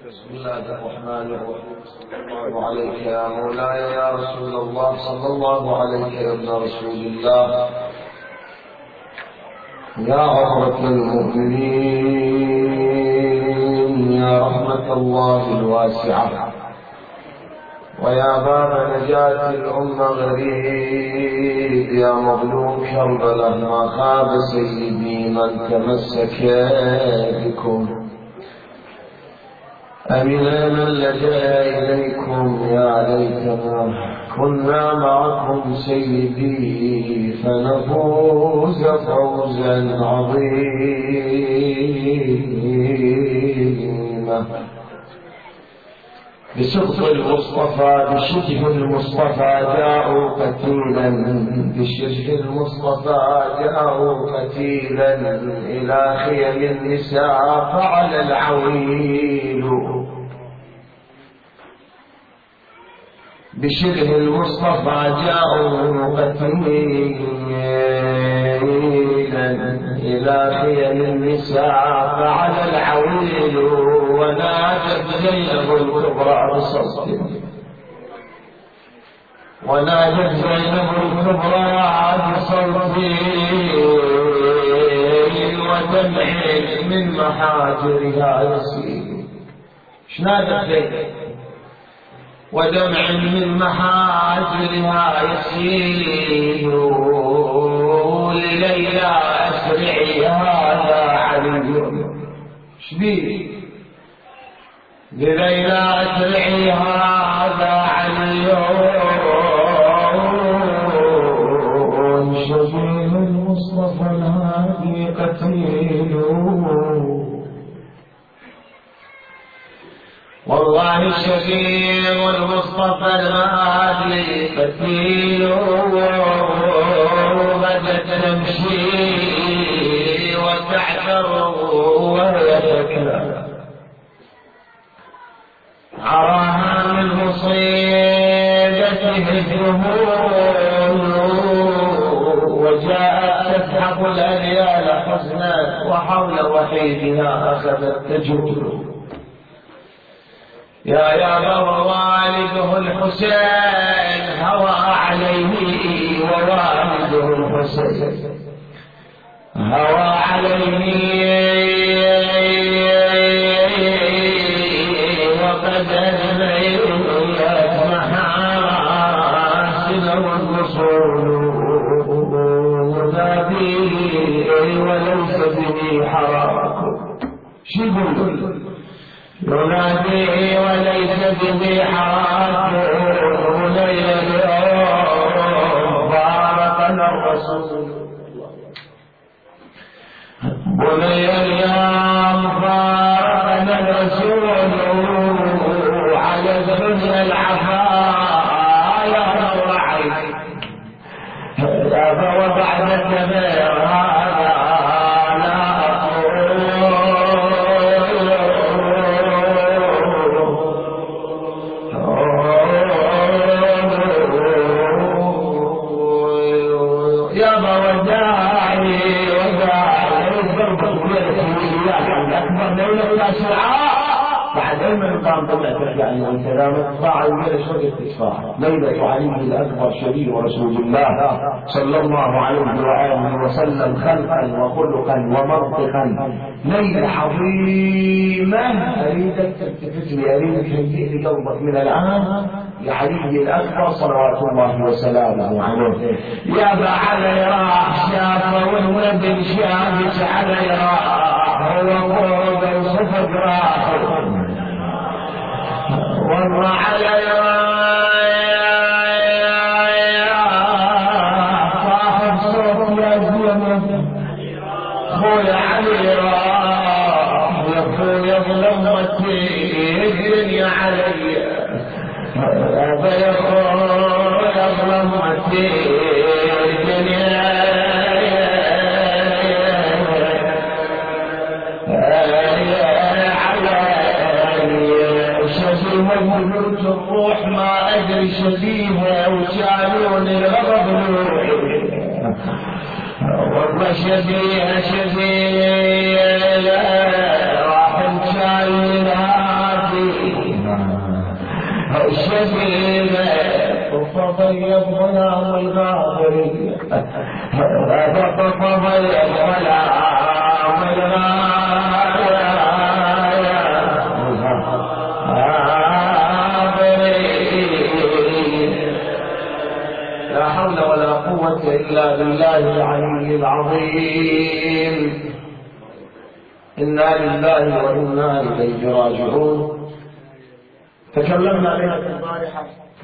بسم الله الرحمن الرحيم. صلى الله عليك يا مولاي يا رسول الله، صلى الله عليك يا ابن رسول الله، يا عظمة المؤمنين، يا رحمة الله الواسعة، ويا باب نجاة الأمة غريب، يا مظلوم كربلاء ما خاب سيدي من تمسك بكم، أمنا من لجأ إليكم، يا ليتنا كنا معكم سيدي فنفوز فوزا عظيما. بصدق المصطفى بشبه المصطفى جاءوا قتيلا، بشبه المصطفى جاءوا قتيلا إلى خيم النساء فعل العويل، بشبه المصطفى جاءوا قتيلا إلى خيم النساء فعل العويل، ونادت زينب الكبرى بصوت، ونادت زينب الكبرى بصوت ودمع من محاجرها يسيل. ايش نادت زينب؟ ودمع من محاجرها يسيل، لليلى أسرعي هذا علي. شبيه؟ لليلى أسرعي هذا علي، شبيه المصطفى الهادي قتيل، والله الشفيع المصطفى الهادي قتيل، بدت تمشي وتعثر وهي تكلى، عراها من مصيبته الذهول، وجاءت تسحق الأليال حزنا وحول وحيدها أخذت تجول. يا بابا والده الحسين هوى عليه، ووالده الحسين هوى عليه، وقد أجمعت محاسن والرسول ذاتي وليس به حراك. شبه ينادي وليس به حراك، بني اليوم فارقنا الرسول، بني اليوم فارقنا الرسول، على الدنيا العفايا نور عين، فوضعنا الدمير هذا لا بعد علم المقام طلع ترجع لهم سلامة ضاع الليلة شوية استشفاء. ليلة علي الأكبر شبيه رسول الله صلى الله عليه وآله وسلم خلقا وخلقا ومنطقا، ليلة عظيمة. أريدك تلتفت لي، أريدك تهيئ لي قلبك من الآن لعلي الأكبر صلوات الله وسلامه عليه. يا علي راح شافه والنبي شافك علي راح، وقوم صفق راح والله علي صاحب صوت يا زلمة، خويا علي راح، يا خويا ظلمتي الدنيا علي، يا خويا ظلمتي الدنيا وقلت الروح ما أدري شبيها، وجعلوني الغضب روحي، والله شبيها راح نشايلها في طيب غلام الغابري طيب غلام لا حول ولا قوة إلا بالله العلي العظيم. إنا لله وإنا إليه راجعون. تكلمنا عليها البارحة.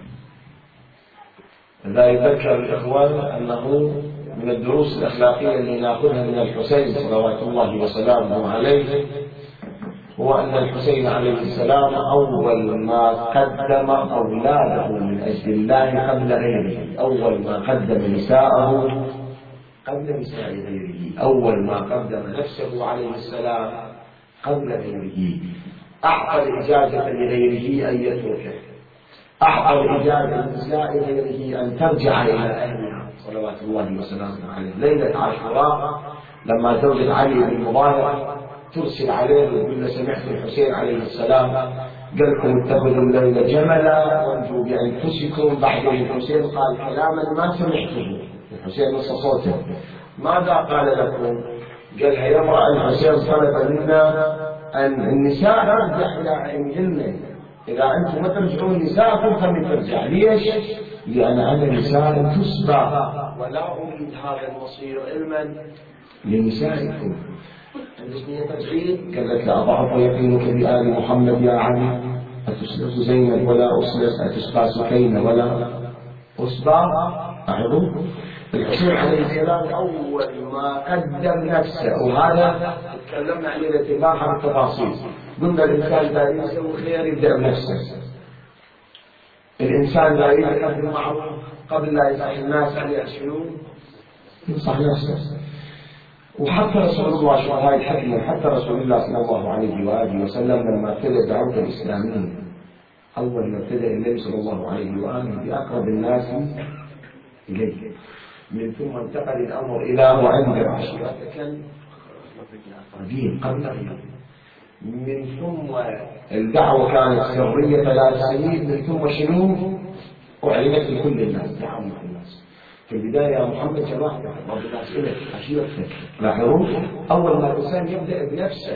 لا يذكر الإخوان أنه من الدروس الأخلاقية اللي نأخذها من الحسين صلوات الله وسلامه عليه هو أن الحسين عليه السلام أول ما قدم أولاده من أجل الله قبل غيره، أول ما قدم نساءه قبل نساء غيره، أول ما قدم نفسه عليه السلام قبل غيره، أعطى الإجازة لغيره أن يتركه، أعطى الإجازة لنساء غيره أن ترجع إلى أهلها صلوات الله وسلامه عليه. ليلة عاشوراء لما زوجة علي بن مظاهر ترسل عليه ويقول له سمعت الحسين عليه السلام قال لكم اتخذوا الليل جملا وانجوا بأنفسكم. بعدين الحسين قال كلاما ما سمعته، الحسين نص صوته. ماذا قال لكم؟ قال يا امرأة الحسين طلب منا أن النساء ترجع إلى علمهن، إذا أنتم ما ترجعون نساءكم خلي ترجع. ليش؟ لأن أنا نساء تسبى ولا أريد هذا المصير علما لنسائكم. عندك نية ترجعين؟ قالت لا أضعف يقينك بآل محمد يا علي، أتسلس زينب ولا أسلس، أتسقى سكينة ولا أسبى. أعظم الحسين عليه السلام أول ما قدم نفسه، وهذا تكلمنا عليه الاتفاق بالتفاصيل. قلنا الإنسان لا يسوي خير يبدأ بنفسه، الإنسان لا يعمل بالمعروف قبل لا ينصح الناس أن يعملوا ينصح نفسه. وحتى رسول الله شوف هاي الحكمة، حتى رسول الله صلى الله عليه وآله وسلم لما ابتدأ دعوته الإسلامية، أول ما ابتدأ النبي صلى الله عليه وآله بأقرب الناس إليه، من ثم انتقل الأمر إلى وأنذر عشيرتك الأقربين قبل غيره، من ثم الدعوة كانت سرية 3 سنين، من ثم شنو؟ أعلنت لكل الناس، دعوة الناس. في البداية يا محمد جماعة بعض الناس إلك عشيرتك. لاحظوا أول ما الإنسان يبدأ بنفسه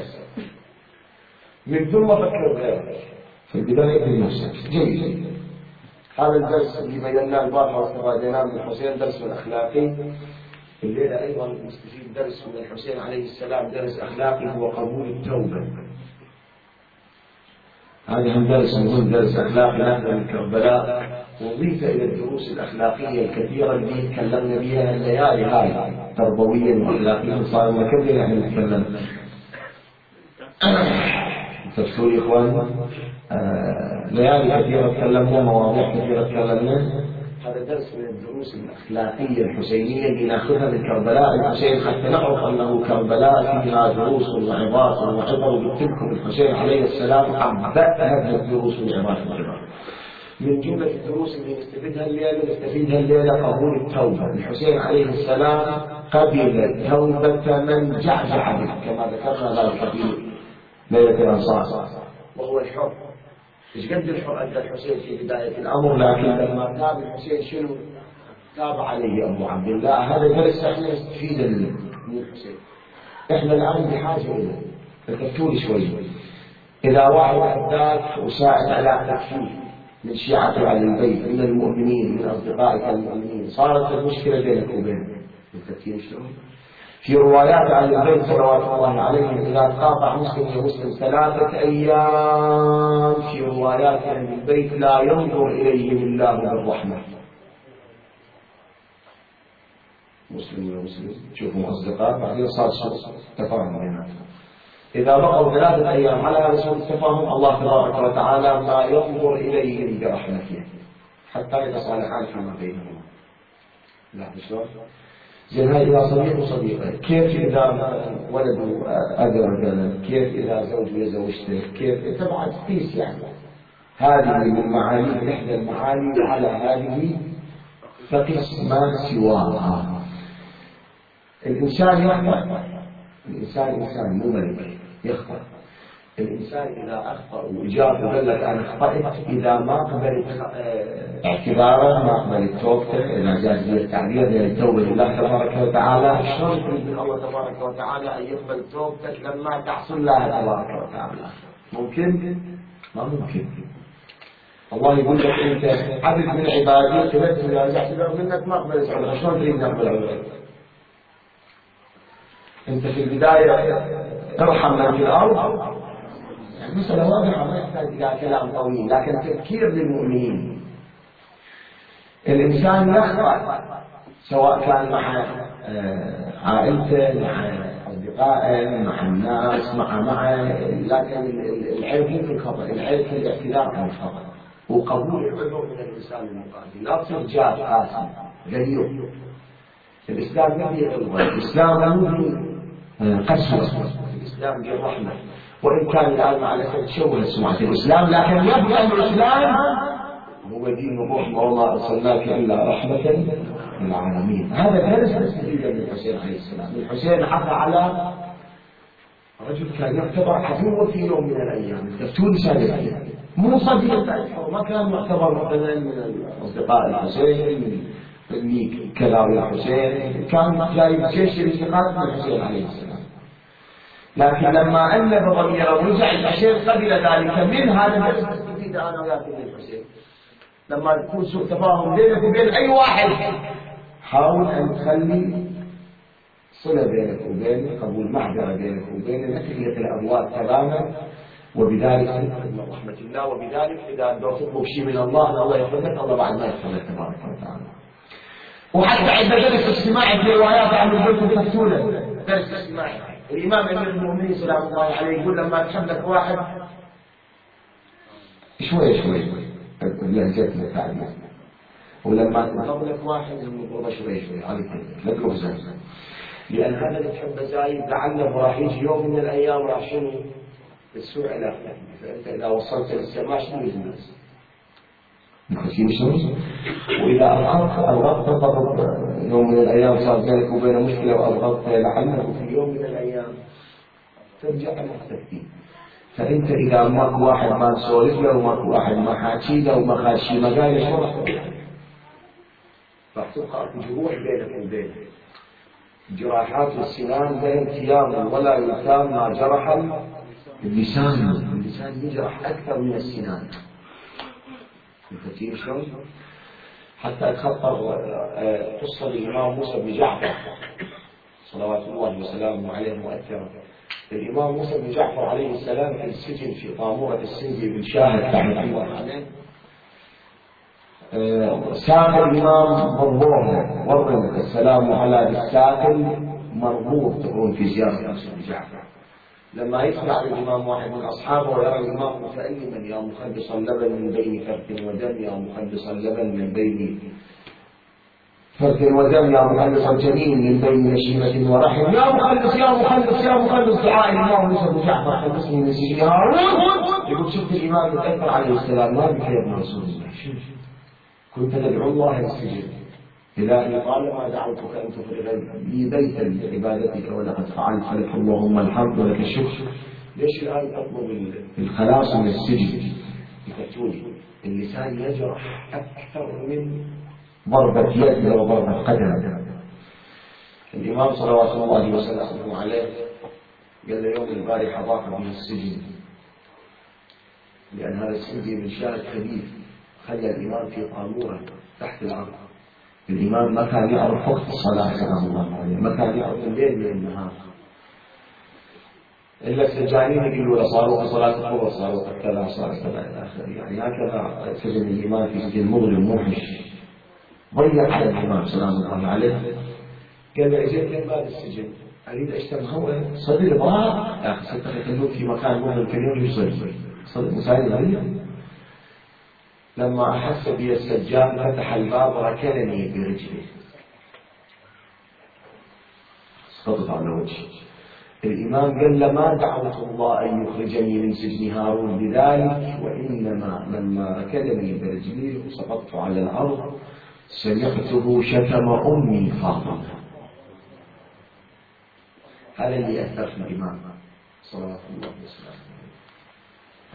من ثم فكر غيره، في البداية بنفسك. جيد. هذا الدرس اللي بيناه البارحة واستفادناه من الحسين درس أخلاقي. الليلة أيضا نستفيد درس من الحسين عليه السلام، درس أخلاقي هو قبول التوبة. هذا هم درس مهم، درس أخلاقي نحن من كربلاء، وضيف إلى الدروس الأخلاقية الكثيرة اللي تكلمنا بها الليالي هاي تربويا وأخلاقيا. صار لنا كم ليلة احنا نتكلم. تذكروا يا إخوان ليالي كثيرة تكلمنا، مواضيع كثيرة تكلمنا. هذا درس من الدروس الأخلاقية الحسينية اللي نأخذها من كربلاء الحسين حتى نعرف أنه كربلاء فيها دروس وعظات وعبر. وقلت لكم الحسين عليه السلام عبأ هذه الدروس والعظات والعبر. من جملة الدروس اللي نستفيدها الليلة قبول التوبة. الحسين عليه السلام قبل توبة من جعجع به كما ذكرنا ذلك في ليلة الأنصار، وهو الحر. ايش قد الحر أدى الحسين في بداية الأمر، لكن لما تاب الحسين شنو؟ تاب عليه أبو عبد الله. هذا درس احنا نستفيد من الحسين. احنا الآن بحاجة إليه. تفكروا شوي، إذا واحد أداك وساعد على تكفير من شيعة على البيت من المؤمنين من أصدقائك المؤمنين، صارت المشكلة بينك وبينه. التفكير شلون؟ في روايات عن البيت صلوات الله عليهم إذا تقاطع مسلم ومسلم 3 أيام، في روايات عن البيت لا ينظر إليهم الله بالرحمة. مسلم ومسلم تشوفهم أصدقاء بعدين صار تفاهم بيناتهم. إذا بقوا 3 أيام على هذا سوء التفاهم، الله تبارك وتعالى ما ينظر إليهم برحمته حتى يتصالحان فيما بينهما. لا شلون؟ زين هاي إذا صديق وصديقة، كيف إذا ولد أدرى، كيف إذا زوج وزوجته، كيف تبعد قيس يعني. هذه من معاني إحدى المعاني على هذه فقس ما سواها. الإنسان يخطأ، الإنسان إنسان مو ملك يخطأ، الإنسان إذا أخطأ وإجاب وقال لك أنا أخطأت، إذا ما قبلت اعتباره، ما قبلت توبته، إذا جاز لي التعبير للتوبة لله تبارك وتعالى، شلون تريد من الله تبارك وتعالى أن يقبل توبتك لما تحصل لها تبارك وتعالى؟ ممكن؟ ما ممكن. الله يقول لك أنت عبد من عبادي قبلت إذا رجعت منك ما قبلت عذرك، شلون تريد نقبل عذرك؟ أنت في البداية ارحم من في الأرض، مسألة واضحة ما يحتاج إلى كلام طويل، لكن تذكير للمؤمنين. الإنسان يخطأ سواء كان مع عائلته، مع أصدقائه، مع الناس، مع لكن العيب في الخطأ، العيب في الاعتذار عن الخطأ وقبول العذر من الإنسان المقابل. لا تصير جاد قاسي غليظ. الإسلام ما فيه غلظة، الإسلام ما فيه قسوة، الإسلام فيه رحمة. وإن كان الآن مع الأسف تشوه سمعة الإسلام، لكن يبقى الإسلام هو دين الرحمة، وما أرسلناك إلا رحمة للعالمين. هذا درس نستفيده من الحسين عليه السلام. الحسين عفى على رجل كان يعتبر عدو في يوم من الأيام، الدفتون سادة مو صديق، ما كان يعتبر مثلا من أصدقاء الحسين، من كلاوي الحسين، كان جاي جيش الانتقام من الحسين عليه السلام. لكن لما أنب ضميره ورجع الحسين قبل ذلك من هذا الدرس نستفيد أنا وياك من الحسين. لما يكون سوء تفاهم بينك وبين أي واحد، حاول أن تخلي صلة بينك وبينه، قبول معذرة بينك وبينه، لا تغلق الأبواب تماما، وبذلك تنقذ من رحمة الله. وبذلك إذا بدك تطلب شيء من الله الله يحفظك، الله بعد ما يحفظك تبارك وتعالى. وحتى عند درس اجتماعي في روايات عن البيت تفتونه درس اجتماعي، الإمام أمير المؤمنين سلام الله عليه يقول لما تحب لك واحد شوي لهجتنا التعبير، ولما تضرب لك واحد يقول شوي على لا تروح زين، لأن هذا اللي تحبه زايد لعله راح يجي يوم من الأيام راح شنو السوء علاقته. فأنت إذا وصلت للسماء شنو الناس نخشين شنو، وإذا أبغضت تضرب يوم من الأيام صار بينك وبين مشكلة وأبغضت لعله في يوم من الأيام ترجع لنفسك. فأنت إذا ماكو واحد ما نسولف له وماكو واحد ما حاكي له وما خاشي مقاله شو راح تطلع؟ راح تبقى اكو جروح بينك وبينه. جراحات السنان لا انتيام ولا يلتام ما جرح اللسان. اللسان يجرح أكثر من السنان. كثير شلون؟ حتى تخطر قصة الإمام موسى بن جعفر صلوات الله وسلامه عليه مؤثرة. الإمام موسى بن جعفر عليه السلام في السجن في طامورة السنجي بن شاهد رحمه الله عليه، ساق الإمام مربوطا ورد السلام على بالساقل مربوط تقولون في زيارة موسى بن جعفر. لما يطلع الإمام واحد من أصحابه ويرى الإمام متألما يا مخلص اللبن من بين فرث ودم، يا مخلص اللبن من بين فرث ودم، يا مخلص الجنين من بين نشيمة ورحم، يا مخلص يا مخلص يا مخلص. دعاء الإمام موسى بن جعفر خلصني من سجن هارون. يقول شفت الإمام متأثر عليه السلام ما بك يا ابن رسول الله، كنت تدعو الله للسجن، إلهي طالما دعوتك أن تفرغ لي بيتا لعبادتك ولقد فعلت فلك اللهم الحمد ولك الشكر. ليش الآن تطلب الخلاص من السجن؟ يفتوني اللسان يجرح أكثر من ضربة يد وضربة قدم. الإمام صلوات الله وسلامه عليه قال له يوم البارحة ضاق من السجن، لأن هذا السجن من شاهد كبير خلى الإمام في طامورة تحت الأرض. الإمام ما كان يعرف وقت الصلاة سلام الله عليه، ما كان يعرف الليل من النهار، إلا السجانين يقولوا له صاروا في صلاة الظهر صاروا كذا صار كذا إلى آخره. يعني هكذا سجن الإمام في سجن مظلم موحش ضيق على الإمام سلام الله عليه. قال له أجيت من باب السجن أريد أشتم هواء صدر ضاق يا أخي ستخلوك في مكان مظلم كبير يصلي صدر مساعد غريب. لما أحس بي السجان فتح الباب ركلني برجله سقطت على وجهي. الإمام قال لما دعوت الله أن يخرجني من سجن هارون بذلك، وإنما لما ركلني برجلي وسقطت على الأرض سمعته شتم أمي فاطمة. هذا اللي أثر في الإمام صلوات الله وسلامه.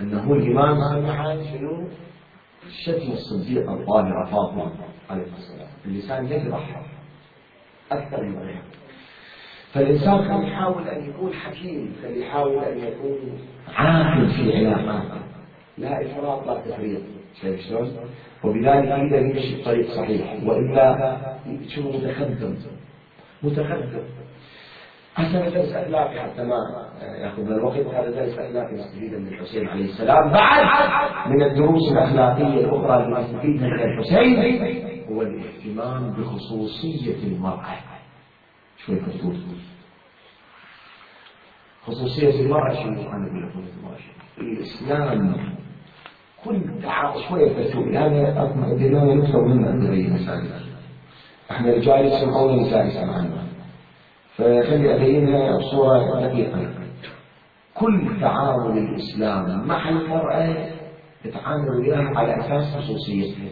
أنه الإمام سمح شنو؟ شتم الصديق الطاهرة فاطمة عليه السلام، اللسان يجرح أكثر من غيره. فالإنسان كان يحاول أن يكون حكيم، كان يحاول أن يكون عاقل في علاقاته، لا إفراط لا تفريط، شايف شلون؟ وبذلك إذا يمشي الطريق صحيح، وإلا شو متخذب. هذا درس أخلاقي حتى ما يأخذ الوقت، هذا درس أخلاقي نستفيد من الحسين عليه السلام بعد من الدروس الأخلاقية الأخرى اللي نستفيدها من الحسين هو الاهتمام بخصوصية المرأة. شوي كتور خصوصية المرأة شنو؟ أنا أقول لكم الإسلام كل شوية كتور هذا أدلنا نكتب منه عند غير مسائل. احنا رجال يسمعون نساء يسمعنا، فخلي أبينها بصورة دقيقة. كل تعامل الإسلام مع المرأة يتعامل وياها على أساس خصوصيتها.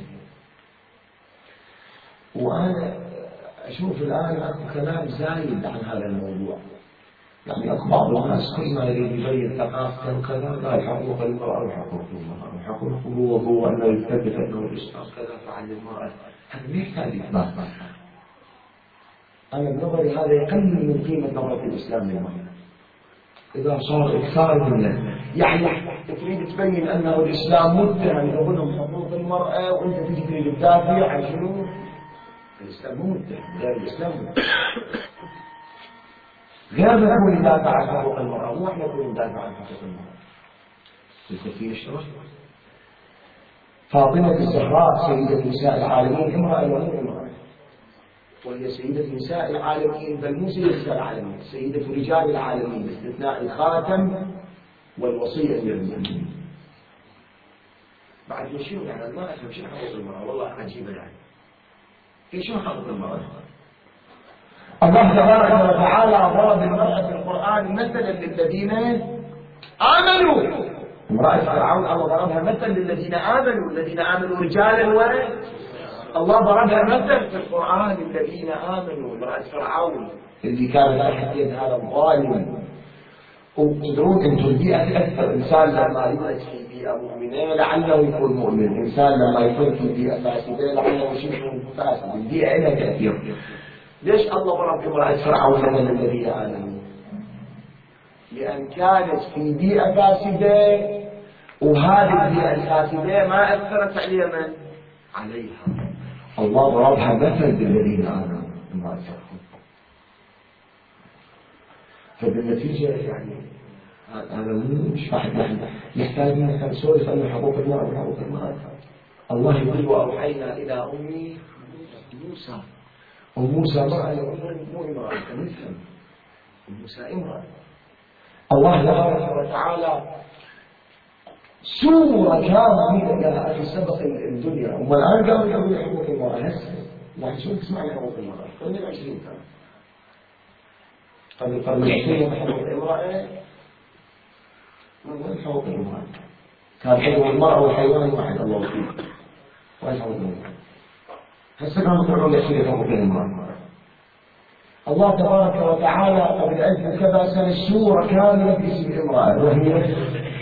وأنا أشوف الآن أكو كلام زايد عن هذا الموضوع، يعني أكو بعض الناس كل ما يريد يبين ثقافته وكذا، لا حقوق المرأة وحقوق المرأة وحقوق هو أنه يثبت أنه الإسلام كذا فعل المرأة، هذا ما يحتاج إثبات. أنا بنظري هذا يقلل من قيمة نظرة الإسلام للمرأة إذا صار إكثار منه. يعني تريد تبين أنه الإسلام متهم يقولهم حقوق المرأة وأنت تجي تريد تدافع عن شنو؟ الإسلام مو متهم، غير الإسلام متهم. غير ما نقول ندافع عن حقوق المرأة، مو احنا نقول ندافع عن حقوق المرأة. الكثير اشترك. فاطمة الزهراء سيدة نساء العالمين امرأة ومو امرأة، وهي سيدة نساء العالمين، بل مو سيدة نساء العالمين، سيدة رجال العالمين باستثناء الخاتم والوصية للمؤمنين. بعد شنو يعني ما أفهم شنو حقوق المرأة، والله عجيبة يعني. في شنو حقوق المرأة؟ الله تبارك وتعالى ضرب المرأة في القرآن مثلا للذين آمنوا. امرأة فرعون الله ضربها مثلا للذين آمنوا، الذين آمنوا رجالا الله ضربها مثل في القرآن الذين آمنوا. امرأة فرعون اللي كانت تحت يد هذا الظالم. وتدرون انتم البيئة تأثر. إنسان لما يولد في بيئة مؤمنة لعله يكون مؤمن، إنسان لما يكون في بيئة فاسدة لعله يكون فاسد. البيئة لها تأثير. ليش الله ضرب امرأة فرعون مثل الذين آمنوا؟ لأن كانت في بيئة فاسدة، وهذه البيئة الفاسدة ما أثرت عليها. الله ضربها مثل بالذين آمنوا امرأة فرعون. فبالنتيجة يعني هذا مش واحد نحن يحتاج منك نسولف عن حقوق المرأة وحقوق المرأة. الله يقول وأوحينا إلى أم موسى. وموسى امرأة مو امرأة، نفهم موسى امرأة. الله تبارك وتعالى سورة كاملة يا أخي سبق الدنيا، والآن قالوا يقولون حقوق المرأة. هسه يعني شو تسمع عن حقوق المرأة؟ قبل 20 سنة، قبل القرن العشرين حقوق المرأة. وين حقوق المرأة؟ كان حقوق المرأة والحيوان واحد الله فيه. وين حقوق المرأة؟ هسه كانوا يقولون يحكي حقوق المرأة. الله تبارك وتعالى قبل 1000 وكذا سنة سورة كاملة باسم امرأة، وهي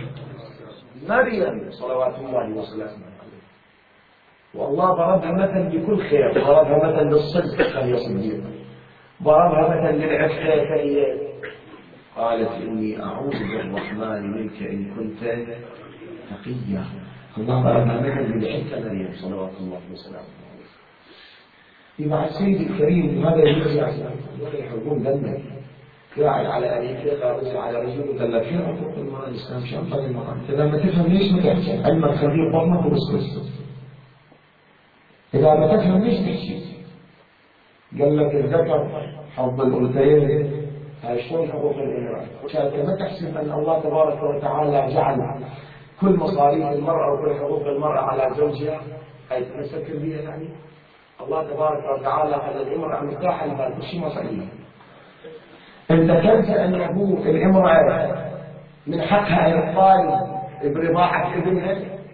مريم صلوات الله وسلامه عليه. والله ضربها مثل بكل خير، ضربها مثل للصدق فهي صديقة، ضربها مثل للعفة فهي قالت إني أعوذ بالرحمن منك إن كنت تقيا. الله ضربها مثل للعفة مريم صلوات الله وسلامه عليه. مع السيد الكريم هذا يرجع يحبون دمك قاعد على أنيك قاعد على رجل وقال لك يا حقوق المرأة الإسلام شنطة المرأة. إذا ما تفهم ليش ما تحكي؟ علمك خبير بطنك وبسكس. إذا ما تفهم ليش تحكي؟ قال لك الذكر حظ الأنثيين. هاي شلون حقوق الامرأة؟ عشان ما تحسب أن الله تبارك وتعالى جعل كل مصاريف المرأة وكل حقوق المرأة على زوجها هاي تمسك بها. يعني الله تبارك وتعالى على الامرأة مفتاح البال، كل شيء مصاريف. أنت تنسى أنه الامرأة من حقها أن تطالب برضاعة ابنها.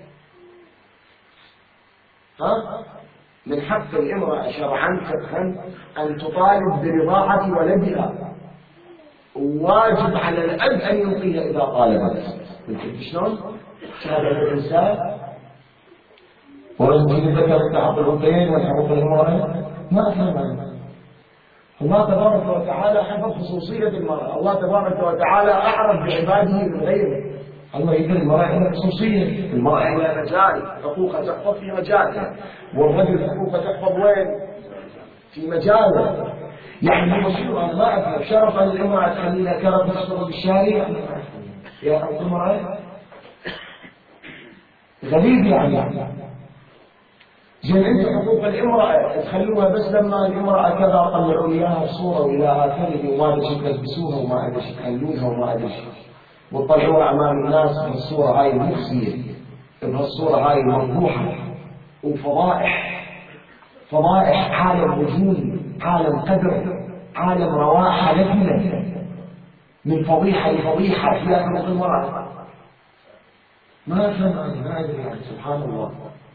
من حق الامرأة شرعا فقها أن تطالب برضاعة ولدها. واجب على الأب أن ينطيها إذا طالبت. قلت شلون؟ هذا الإنسان ورجل الذكر تعب الأنثيين والحقوق المرأة ما أفهم. الله تبارك وتعالى حفظ خصوصية المرأة، الله تبارك وتعالى أعرف بعباده من غيره. الله يقول المرأة عندها خصوصية، المرأة عندها مجال، حقوقها تحفظ في مجالها، والرجل حقوقه تحفظ وين؟ في مجاله. يعني شنو أنا ما أفهم شرف أن الامرأة تخليها كرب تشتغل بالشارع يا حق المرأة غريب يعني. زين انت حقوق الامرأة تخلوها بس لما الامرأة كذا طلعوا اياها صورة وإلى آخره وما ادري شو تلبسوها وما ادري شو تخلونها وما ادري شو وتطلعوها امام الناس بهالصورة هاي المخزية بهالصورة هاي المفضوحة وفضائح عالم رجول عالم قدر عالم رواحة لبنة من فضيحة لفضيحة في حقوق المرأة. ما أفهم أنا ما أدري يعني سبحان الله.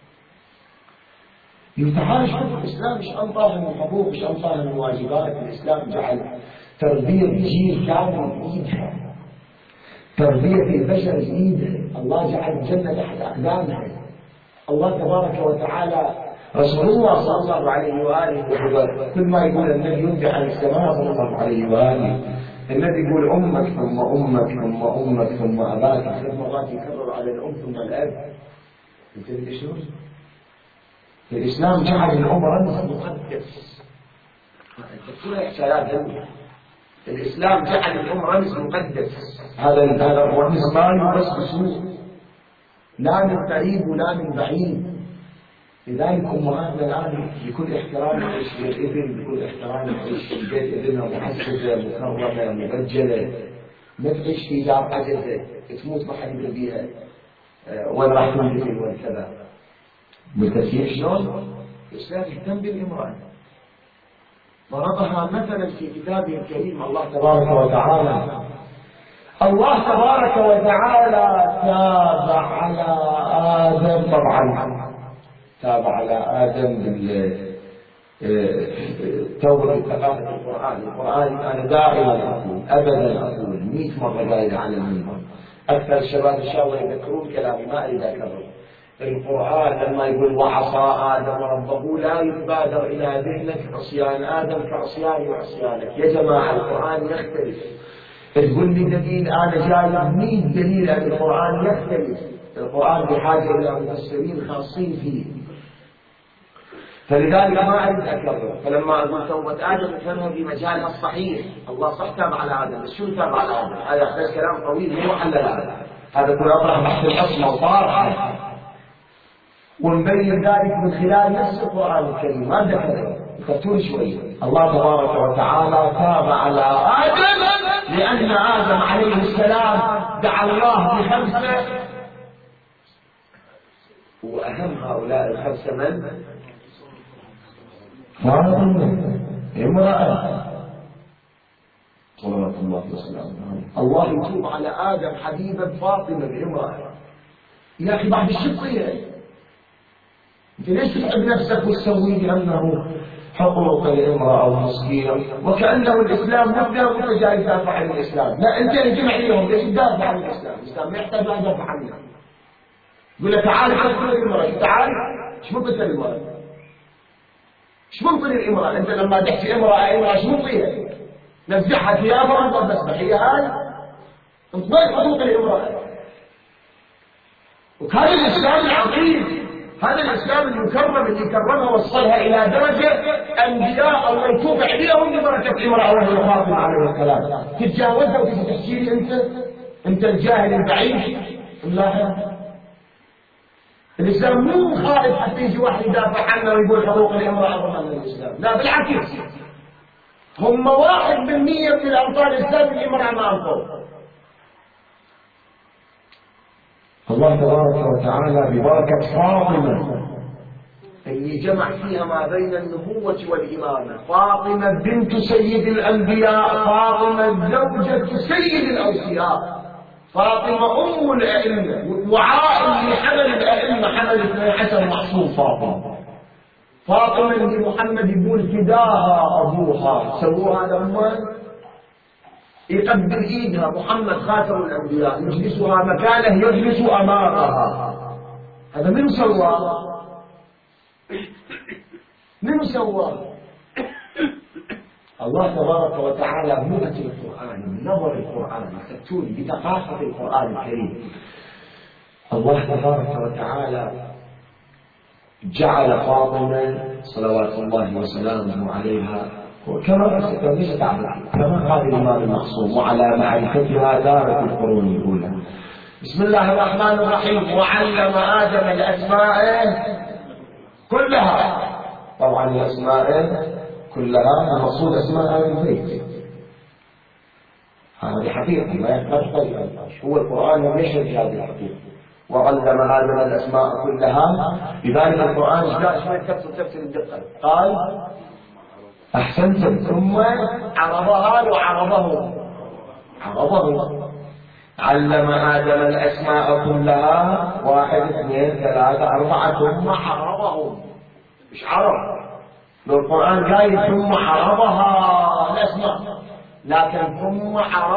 تعال شوف الإسلام مش أنطاه من الحقوق مش أنطاه من الواجبات. الإسلام جعل تربية جيل كامل بإيدها، تربية البشر بإيدها. الله جعل الجنة تحت أقدامها. الله تبارك وتعالى رسول الله صلى الله عليه وآله وسلم كل ما يقول النبي ينبئ عن السماء صلى الله عليه وآله النبي يقول أمك ثم أمك ثم أمك ثم أباك 3 مرات يكرر على الأم ثم الأب. أنت تدري شلون؟ الإسلام جعل الأم رمز مقدس. كل حكايات جميلة. الإسلام جعل الأم رمز مقدس. هذا الرمز ما يبث بسوء لا من قريب ولا من بعيد. لذلك أمهاتنا الآن بكل احترام نعيش في الإبن، بكل احترام نعيش في بيت ابنها محسسة مكرمة مبجلة، ما تعيش في دار عجزة تموت ما حد يدري بيها وين راح تنتقل وين كذا. بالتسيير شلون؟ الإسلام يهتم بالامرأة. ضربها مثلا في كتابه الكريم الله تبارك وتعالى. الله تبارك وتعالى تاب على آدم طبعا تاب على آدم توبة ثقافة القرآن أنا دائما أقول أبدا أقول 100 مرة قايل على المنبر. أكثر الشباب إن شاء الله يذكرون كلامي ما أريد أكرر. القرآن لما يقول وعصى آدم ربه لا يتبادر إلى ذهنك عصيان آدم كعصياني وعصيانك. يا جماعة القرآن يختلف. تقول لي دليل أنا جايب 100 دليل أن القرآن يختلف. القرآن بحاجة إلى مفسرين خاصين فيه. فلذلك ما أريد أكرر. فلما أقول توبة آدم فهمها في مجالها الصحيح. الله صح تاب على آدم بس شو تاب على آدم؟ هذا كلام طويل مو محل هذا كل أطرح تحت الأصل وطارح ونبين ذلك من خلال نفس القرآن الكريم. ما ذكر كتور شوي. الله تبارك وتعالى تاب على آدم لأن آدم عليه السلام دعا الله ب5 وأهم هؤلاء ال5 من؟ فاطمة امرأة صلوات الله وسلامه عليه. الله يتوب على آدم حبيبا فاطمة بامرأة. يا أخي بعد الشقية أنت ليش تتعب نفسك وتسوي بأنه حقوق الامرأة ومسكينة وكأنه الإسلام مبدأ وأنت جاي تدافع عن الإسلام؟ لا أنت اجمع ليهم ليش تدافع عن الإسلام؟ الإسلام ما يحتاج أن يدافع عنه. يقول لك تعال حقوق الامرأة. تعال ايش ممكن للمرأة؟ ايش ممكن الامرأة؟ أنت لما تحكي امرأة ايش ممكن؟ نزحها ثيابها ونطبسها هي هاي؟ انت وين حقوق الامرأة؟ وهذا الإسلام العظيم، هذا الإسلام المكرم اللي كرمها وصلها إلى درجة أنبياء الله يتوب عليهم لبركة امرأة وهي فاطمة عليه السلام. تتجاوزها وتجي تحكي لي أنت الجاهل البعيد. لا الإسلام مو خالد حتى يجي واحد يدافع عنه ويقول حقوق الامرأة أعظم من الإسلام. لا بالعكس هم 1% من الأوطان الإسلامية الامرأة ما أنقذوا. الله تبارك وتعالى ببركة فاطمة اللي جمع فيها ما بين النبوة والإمامة. فاطمة بنت سيد الأنبياء، فاطمة زوجة سيد الأوصياء، فاطمة أم الأئمة وعاء اللي حمل الأئمة حمل 12 معصوم. فاطمة اللي محمد يقول فداها أبوها سووها لما يقبل إيدها محمد خاتم الأنبياء، يجلسها مكانه يجلس أمامها. هذا من سواه؟ من سواه؟ الله تبارك وتعالى بلغة القرآن، بنظر القرآن، تأتون بثقافة القرآن الكريم. الله تبارك وتعالى جعل فاطمة صلوات الله وسلامه عليها كما قال الإمام المقصود: وعلى معرفتها دارت القرون الأولى. بسم الله الرحمن الرحيم: وعلم آدم الأسماء كلها. طبعا الأسماء كلها المقصود أسماء أهل البيت، هذه حقيقة ما يحتاج طريقة. هو القرآن لم يشهد هذه الحقيقة. وعلم آدم الأسماء كلها. لذلك القرآن جاء شوي تفسير الدقة، قال أحسنتم، ثم عرضها وعرضه. علم آدم الأسماء كلها، 1 2 3 4، ثم عرضهم. مش عرض، لو القرآن قال ثم عرضها الأسماء، لكن ثم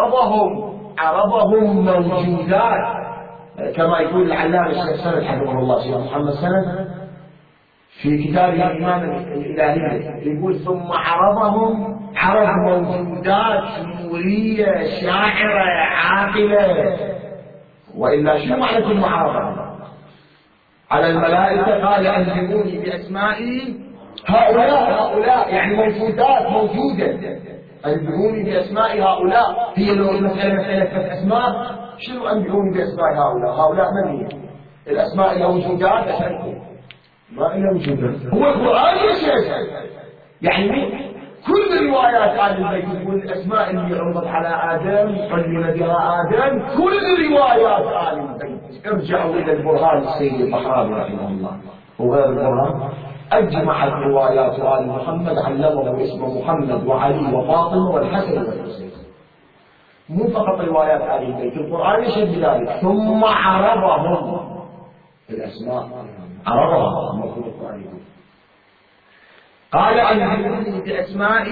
عرضهم موجودات، كما يقول العلامة الشيخ سند حفظه الله، الشيخ محمد سند في كتابه الإمام الإلهي يقول: ثم عرضهم عرض موجودات نورية شاعرة عاقلة. وإلا شو معنى ثم عرضهم على الملائكة؟ قال: أنزلوني بأسمائي هؤلاء، يعني موجودات موجودة. أنبئوني بأسماء هؤلاء. هي لو المسألة مسألة أسماء، شنو أنبئوني بأسماء هؤلاء من هي؟ الأسماء الموجودات أشهدكم ما إلى وجودات. هو القرآن يشهد، يعني كل الروايات آل البيت يقول الأسماء اللي عرضت على آدم علم بها آدم، كل روايات آل البيت. ارجعوا إلى البرهان السيد البحراني رحمه الله وغير البرهان، أجمعت روايات آل محمد علمه اسم محمد وعلي وفاطمة والحسن والحسين، مو فقط روايات آل البيت. القرآن يشهد بذلك. ثم عرضهم الأسماء، عرضها المفروض القرآن يقول. قال: أنبئوني بأسماء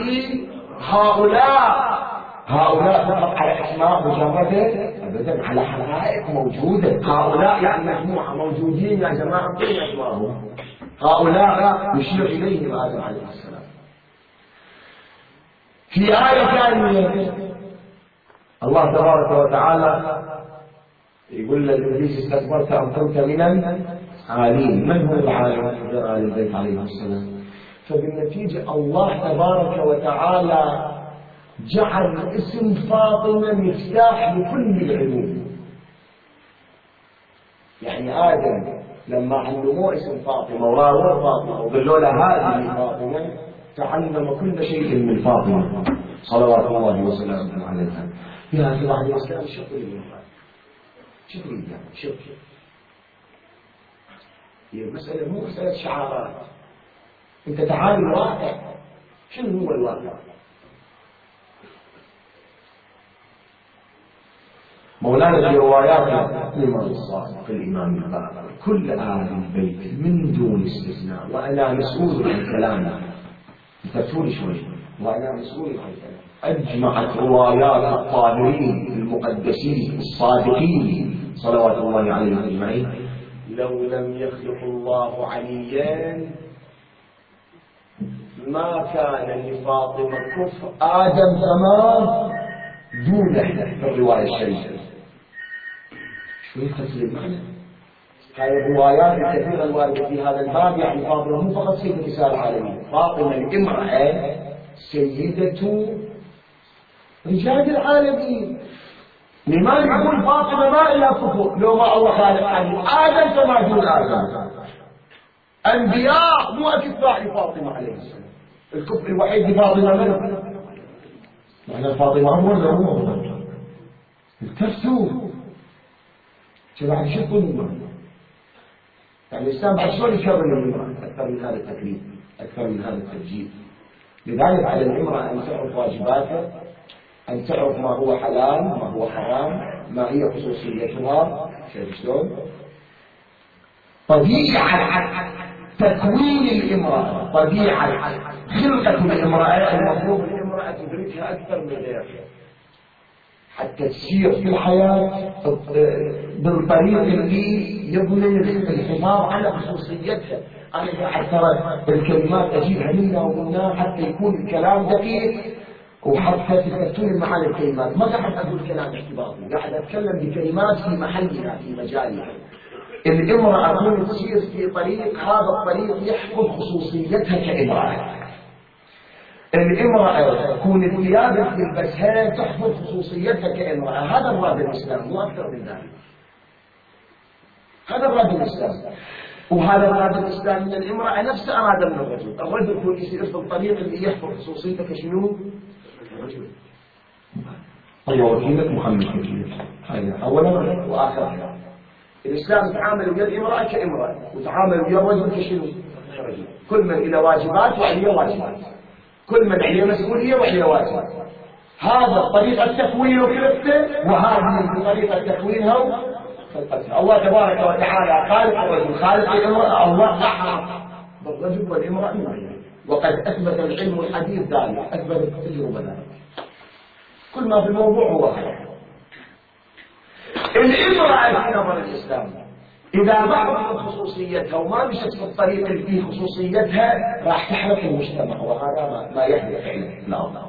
هؤلاء فقط على أسماء مجردة؟ أبدا، على حقائق موجودة. هؤلاء يعني مجموعة موجودين يا جماعة، كل أسمائهم هؤلاء يشير إليهم آدم عليه السلام. في آية ثانية الله تبارك وتعالى يقول لإبليس: استكبرت أم كنت من العالين. من هو العالم؟ غير آل البيت عليه السلام. فبالنتيجة الله تبارك وتعالى جعل اسم فاطمة مفتاح لكل العلوم. يعني آدم لما علموه اسم فاطمة وراوه فاطمة وقالوا له هذه فاطمة، تعلم كل شيء من فاطمة صلوات الله وسلامه عليها. يا أخي بعد الإسلام شوف هي المسألة مو مسألة شعارات. أنت تعال الواقع، شنو هو الواقع؟ مولانا في روايات الإمام الصادق الإمام الباقر كل آل البيت من دون استثناء، وأنا مسؤول عن كلامه، تفول شوي، وأنا مسؤول عن كلامه، أجمعت روايات الطاهرين المقدسين الصادقين صلوات الله عليهم أجمعين: لو لم يخلق الله عليا ما كان لفاطمة كفر آدم تمام دونه في الرواية الشريفة. شو يفسر المعنى؟ هاي الروايات الكثيرة الواردة في هذا الباب، يعني فاطمة مو فقط سيدة نساء العالمين، فاطمة الامرأة سيدة رجال العالمين. لماذا يقول فاطمة ما إلا كفر لو ما الله خالق علي؟ آدم كما دون آدم، أنبياء مو أكفاء لفاطمة عليه السلام. الكفر الوحيد لفاطمة منه معنى فاطمة أمر ولا مو أمر؟ التفتوا بعد شو تقولون؟ يعني الإسلام بعد شلون يكرم الامرأة أكثر من هذا التكريم، أكثر من هذا التبجيل. لذلك على الامرأة أن تعرف واجباتها، أن تعرف ما هو حلال ما هو حرام، ما هي خصوصيتها. شايف شلون؟ طبيعة تكوين الامرأة، طبيعة خلقة الامرأة المفروض الامرأة تدركها أكثر من غيرها. حتى تسير في الحياة بالطريق اللي يضمن الحفاظ على خصوصيتها. أنا قاعد ترى الكلمات أجيبها منا ومنا حتى يكون الكلام دقيق، وحتى تفهمون المعاني الكلمات. ما قاعد أقول كلام اعتباطي، قاعد أتكلم بكلمات في محلها في مجالها. الامرأة تكون تسير في طريق، هذا الطريق يحفظ خصوصيتها كامرأة. الامرأة تكون الثياب اللي تلبسها تحفظ خصوصيتها كامرأة. هذا مراد الإسلام، مو أكثر من ذلك. هذا مراد الإسلام، وهذا مراد الإسلام من الامرأة نفسها أراد من الرجل. الرجل يكون يسير في الطريق اللي يحفظ خصوصيته كشنو؟ الرجل. الله وكيلك محمد وكيلك. هذا أولا وآخرا. الإسلام يتعامل ويا الامرأة كامرأة، وتعامل ويا الرجل كشنو؟ كرجل. كل من إلى واجبات وعليه واجبات، كل من عليه مسؤولية وعليه واجب. هذا طريقة تكوين وكلفته، وهذه طريقة تكوينها وخلقتها. الله تبارك وتعالى خالق الرجل خالق الامرأة. الله أحاط بالرجل والامرأة معا، وقد أثبت العلم الحديث ذلك، أثبت التجربة ذلك. كل ما في الموضوع هو هذا. الامرأة في نظر الإسلام إذا ضعفت خصوصيتها وما مشت في الطريق اللي فيه خصوصيتها راح تحرق المجتمع، وهذا ما يحدث فعلا. لا.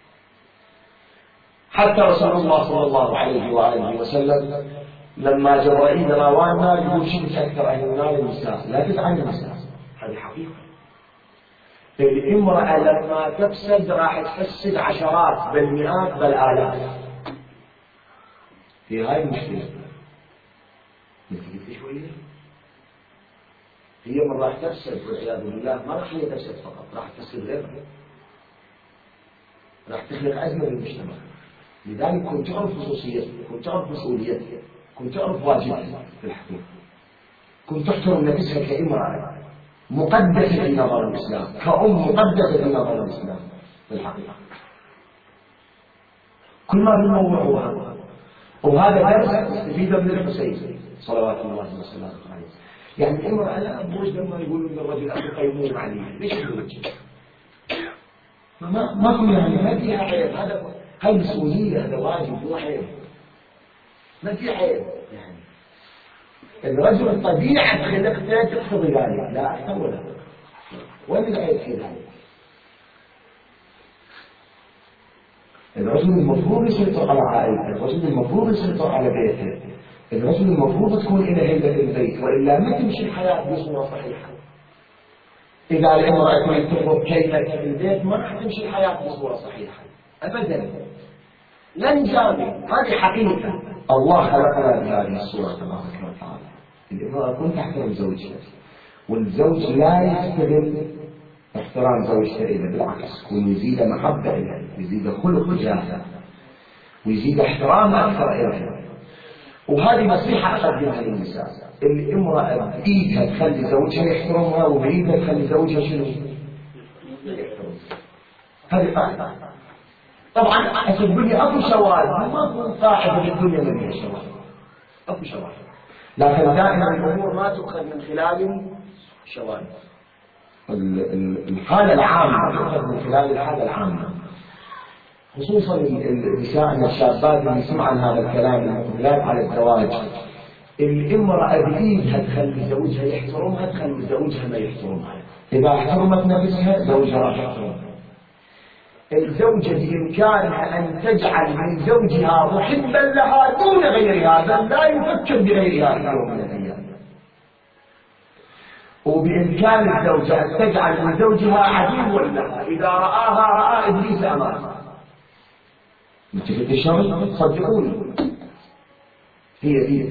حتى رسول الله صلى الله عليه وآله وسلم لما جبرائيل راوى النار يقول شمس أكثر أهل النار النساء، لا تفعل النساء. هذه حقيقة. الامرأة لما تفسد راح تفسد عشرات بل مئات بل آلاف. في هاي المشكلة نتيجة شوية هي من راح تفسد والعياذ بالله. ما راح هي تفسد فقط، راح تفسد غيرها، راح تخلق أزمة للمجتمع. لذلك كنت تعرف خصوصيتك، كنت تعرف مسؤوليتك، كنت تعرف واجبك في الحقيقة، كنت تحترم نفسها كامرأة مقدسة في نظر الإسلام، كأم مقدسة في نظر الإسلام في الحقيقة. كل ما في الموضوع هو هذا. وهذا درس نستفيده من الحسين صلوات الله وسلامه عليه. يعني الامرأة لا أبوج لما يقولوا ان الرجل أخو قيمون عليه، ليش يقولون؟ ما هو يعني ما فيها عيب. هاي مسؤولية، هذا واجب، مو عيب. ما في عيب يعني. الرجل الطبيعة خلقته تقتضي ذلك، لا أكثر ولا أقل. وين العيب في ذلك؟ الرجل المفروض يسيطر على عائلته، الرجل المفروض يسيطر على بيته، الرجل المفروض تكون إلى هيبة البيت، وإلا ما تمشي الحياة بصورة صحيحة. إذا الامرأة تريد تفرض كيفك في البيت ما راح تمشي الحياة بصورة صحيحة أبدا. لن جامي، هذه حقيقة. الله خلقنا بهذه الصورة تبارك وتعالى. الامرأة تكون تحترم زوجها، والزوج لا يستغل احترام زوجته إليه، بالعكس يكون يزيد محبة إليه، يزيد خلق جاهه، ويزيد احترام أكثر إليه. وهذه نصيحة أقدمها للنساء. الامرأة بإيدها تخلي زوجها يحترمها، وبإيدها تخلي زوجها شنو؟ يحترمها. هذه قاعدة. طبعا أتقول لي أكو شواذ، ما أكون قاعدة بالدنيا من هي الشواذ، أكو شواذ، لكن دائما الأمور ما تؤخذ من خلال شواذ. الحالة العامة تؤخذ من خلال الحالة العامة، خصوصا النساء الشابات اللي يسمعن هذا الكلام المقبلات على الزواج. الامرأة بإيدها تخلي زوجها يحترمها، تخلي زوجها ما يحترمها. إذا احترمت نفسها زوجها راح يحترمها. الزوجة بإمكانها أن تجعل من زوجها محبا لها دون غيرها، بل لا يفكر بغيرها في يوم من الأيام. وبإمكان الزوجة أن تجعل من زوجها عدوا لها، إذا رآها رأى إبليس أمامها. متفق الشر؟ صدقوني هي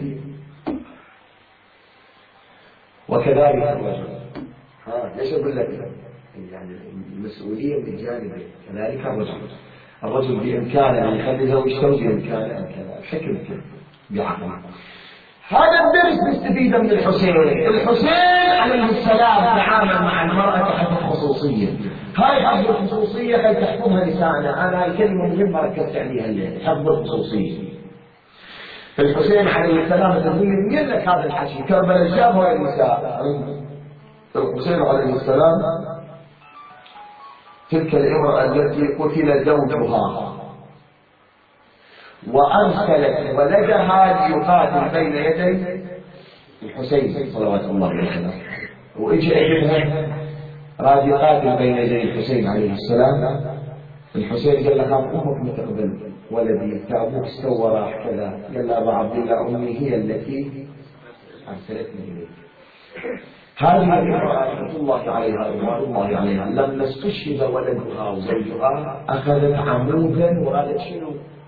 وكذلك الرجل. ليش أقول لك يعني المسؤولية من جانبه. كذلك الرجل بإمكانه أن يخلي زوجته، بإمكانه أن كذا حكم بعقل. هذا الدرس نستفيده من الحسين. الحسين عليه السلام تعامل مع المرأة تحت خصوصية. هاي حفظ الخصوصية قد تحكمها لسانه. أنا الكلمة مهمة ركزت عليها الليل، حفظ الخصوصية. الحسين عليه السلام تقول من لك هذا الحكي؟ كربلاء جابها النساء. الحسين عليه السلام تلك الامرأة التي قتل زوجها وأرسلت ولدها ليقاتل بين يدي الحسين صلوات الله وسلامه، وإجا ابنها راد يقاتل بين يدي الحسين عليه السلام. الحسين قال لها أمك ما تقبل ولدي، أبوك استوى راح كذا. قال له أبا عبد الله أمي هي التي أرسلتني إليك. هذه المرأة رحمة الله عليها رضوان الله عليها لما استشهد ولدها وزوجها أخذت عمودا وقالت شنو؟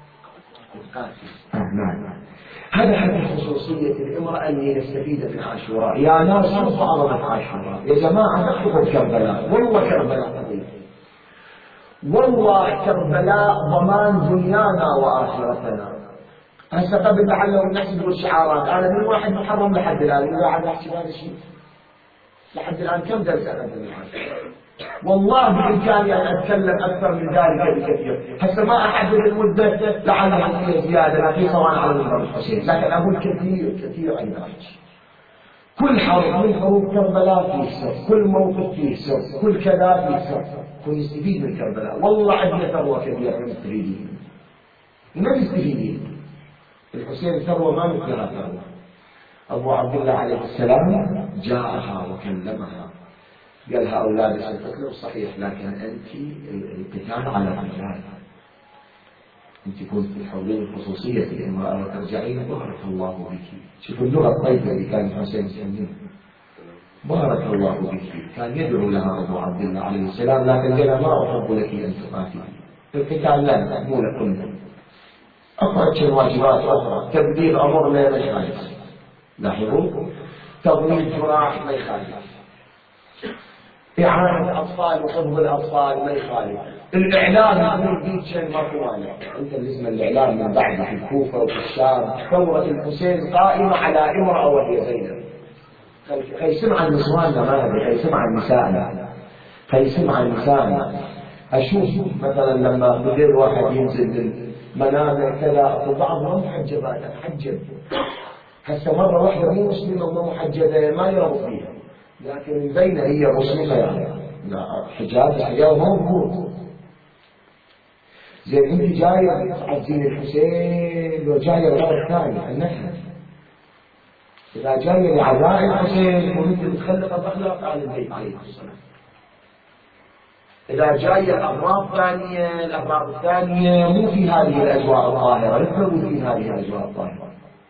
نعم. هذا حد خصوصية الامرأة اللي نستفيد من عاشوراء. يا ناس شوفوا عظمة عاشوراء يا جماعة، نحفظ كربلاء. والله كربلاء قضية، والله كربلاء ضمان دنيانا وآخرتنا. هسه قبل لعله الناس يقول شعارات، أنا من 1 محرم لحد الآن إذا قاعد أحكي هذا الشيء لحد الآن كم درس أقدم العاشوراء؟ والله بإمكاني أن أتكلم أكثر من ذلك بكثير. هسه ما أحدد المدة لعلها فيها زيادة، لكن سواء على منبر الحسين، لكن أقول كثير كثير عن ذلك. كل حرب من حروب كربلاء فيه سر، كل موقف فيه سر، كل كذا فيه سر، كن يستفيد من كربلاء. والله عندنا ثروة كبيرة مستفيدين، ما مستفيدين. الحسين ثروة ما مثلها ثروة. أبو عبد الله عليه السلام جاءها وكلمها، قالها أولادك ستقتلوا صحيح، لكن أنت القتال على الرجال، أنت كنت تحولين خصوصية الامرأة وترجعين. بارك الله بك. شوفوا اللغة الطيبة اللي كان الحسين يسميها، بارك الله بك. كان يدعو لها أبو عبد الله عليه السلام، لكن قال ما أحب لك أن تقاتلي، القتال لا مو لكم. أخرج واجبات أخرى، تبديل أمر ما يخالف، لاحظوا، تضمين جراح ما يخالف، إعانة الأطفال وحفظ الأطفال ما يخالف، الإعلام يقول بيت شيء ما مانع. أنت لازم الإعلام من بعد في الكوفة وفي الشام ثورة الحسين قائمة على امرأة وهي زينب. خيسمع عن نسواننا، ما أدري خيسمع عن نسائنا، خيسمع عن نسائنا. أشوف مثلا لما بدل واحد ينزل من منامه كذا، بعضهم محجبات أتحجب. هسه مرة واحدة مو مسلمة وما محجبة ما يربط فيها، لكن بين هي مسلمة يعني لا حجاب موجود. زين انت جاية تعزين الحسين وجاية غير ثاني النحن، إذا جاية لعزاء الحسين وانت متخلقة بأخلاق آل البيت عليه السلام. إذا جاية أغراض ثانية، الأغراض الثانية مو في هذه الأجواء الطاهرة، لا تكون في هذه الأجواء الطاهرة.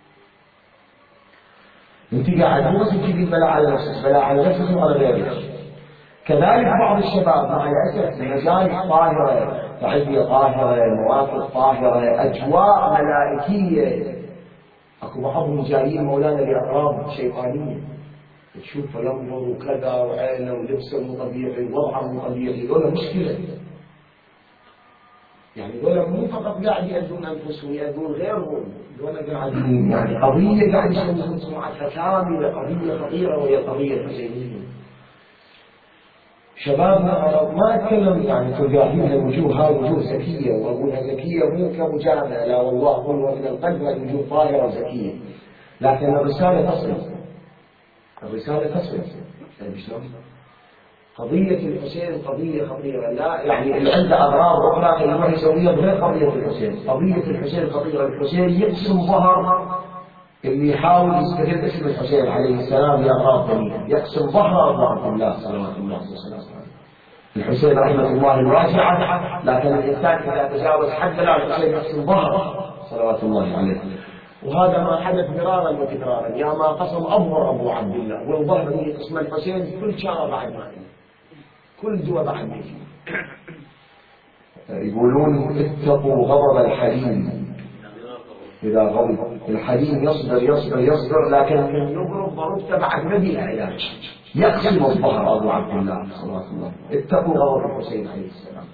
انت قاعد مو بس تجيبين بلاء على نفسك، بلاء على نفسك وعلى غيرك. كذلك بعض الشباب مع الاسف مجالس طاهره، تعزيه طاهره، مواقف طاهره، اجواء ملائكيه. اكو بعضهم جايين مولانا لاغراض شيطانيه، تشوفه ينظر وكذا وعينه ولبسه مو طبيعي ووضعه مو طبيعي. دول مشكله، يعني دول مو فقط قاعد يأذون أنفسهم، يأذون غيرهم. دول قاعدين يعني قضية قاعد يسوون مجموعة كاملة، قضية خطيرة وهي القضية الحسينية. شبابنا ما أتكلم يعني تلقاهين الوجوه، هاي وجوه زكية، وأقولها زكية مو كمجاملة، لا والله هو من القلب الوجوه طاهرة زكية، لكن الرسالة تصل، الرسالة تصل. شلون؟ قضية الحسين قضية خطيرة، لا يعني اللي عنده أغراض أخرى اللي ما يسويها بغير قضية الحسين. قضية الحسين خطيرة. الحسين يقسم ظهر اللي يحاول يستغل اسم الحسين عليه السلام لأغراض ثانية، يقسم ظهر أبو عبد الله صلوات الله وسلامه. الحسين رحمة الله الواسعة، لكن الإنسان إذا تجاوز حد لا، الحسين يقسم ظهر صلوات الله عليه. وهذا ما حدث مرارا وتكرارا، يا ما قسم أظهر أبو عبد الله والظهر اللي قسم الحسين كل شارع بعد ما كل دواء بعد ما يقولون اتقوا غضب الحليم إذا غضب. الحليم يصبر يصبر يصبر، لكن من يضرب ضربته بعد ما فيها علاج، يقسم الظهر أبو عبد الله صلوات الله. اتقوا غضب الحسين عليه السلام.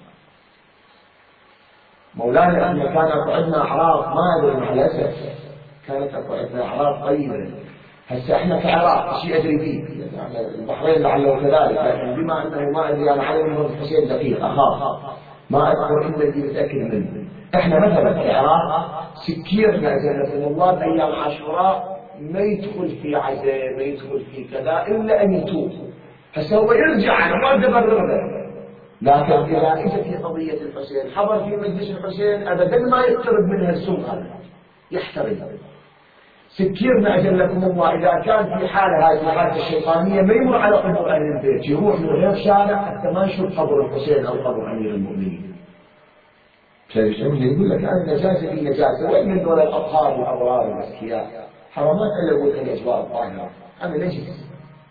مولانا احنا كانت عندنا أعراض ما أدري مع الأسف، كانت عندنا أعراض طيبة. هسه احنا كعراق شيء ادري فيه، يعني البحرين لعله كذلك، لكن بما انه ما ادري انا على من الحسين دقيق اخاف ما اذكر الا اللي متاكد منه. احنا مثلا كعراق سكيرنا جنة الله بايام عاشوراء ما يدخل في عزاء، ما يدخل في كذا الا ان يتوب. هسه هو يرجع، انا ما بدي ابرر له، لكن إذا إجت في قضية الحسين حضر في مجلس الحسين أبدا ما يقترب منها السم هذا يحترم. سكيرنا أجلكم الله إذا كان في حالة هذه الحالة الشيطانية ما يمر على قبر أهل البيت، يروح من غير شارع حتى ما يشوف قبر الحسين أو قبر أمير المؤمنين. يقول لك أنا نجاسة في نجاسة، وين من دول الأطهار والأبرار والأذكياء حرامات إلا الأجواء الطاهرة، أنا نجس.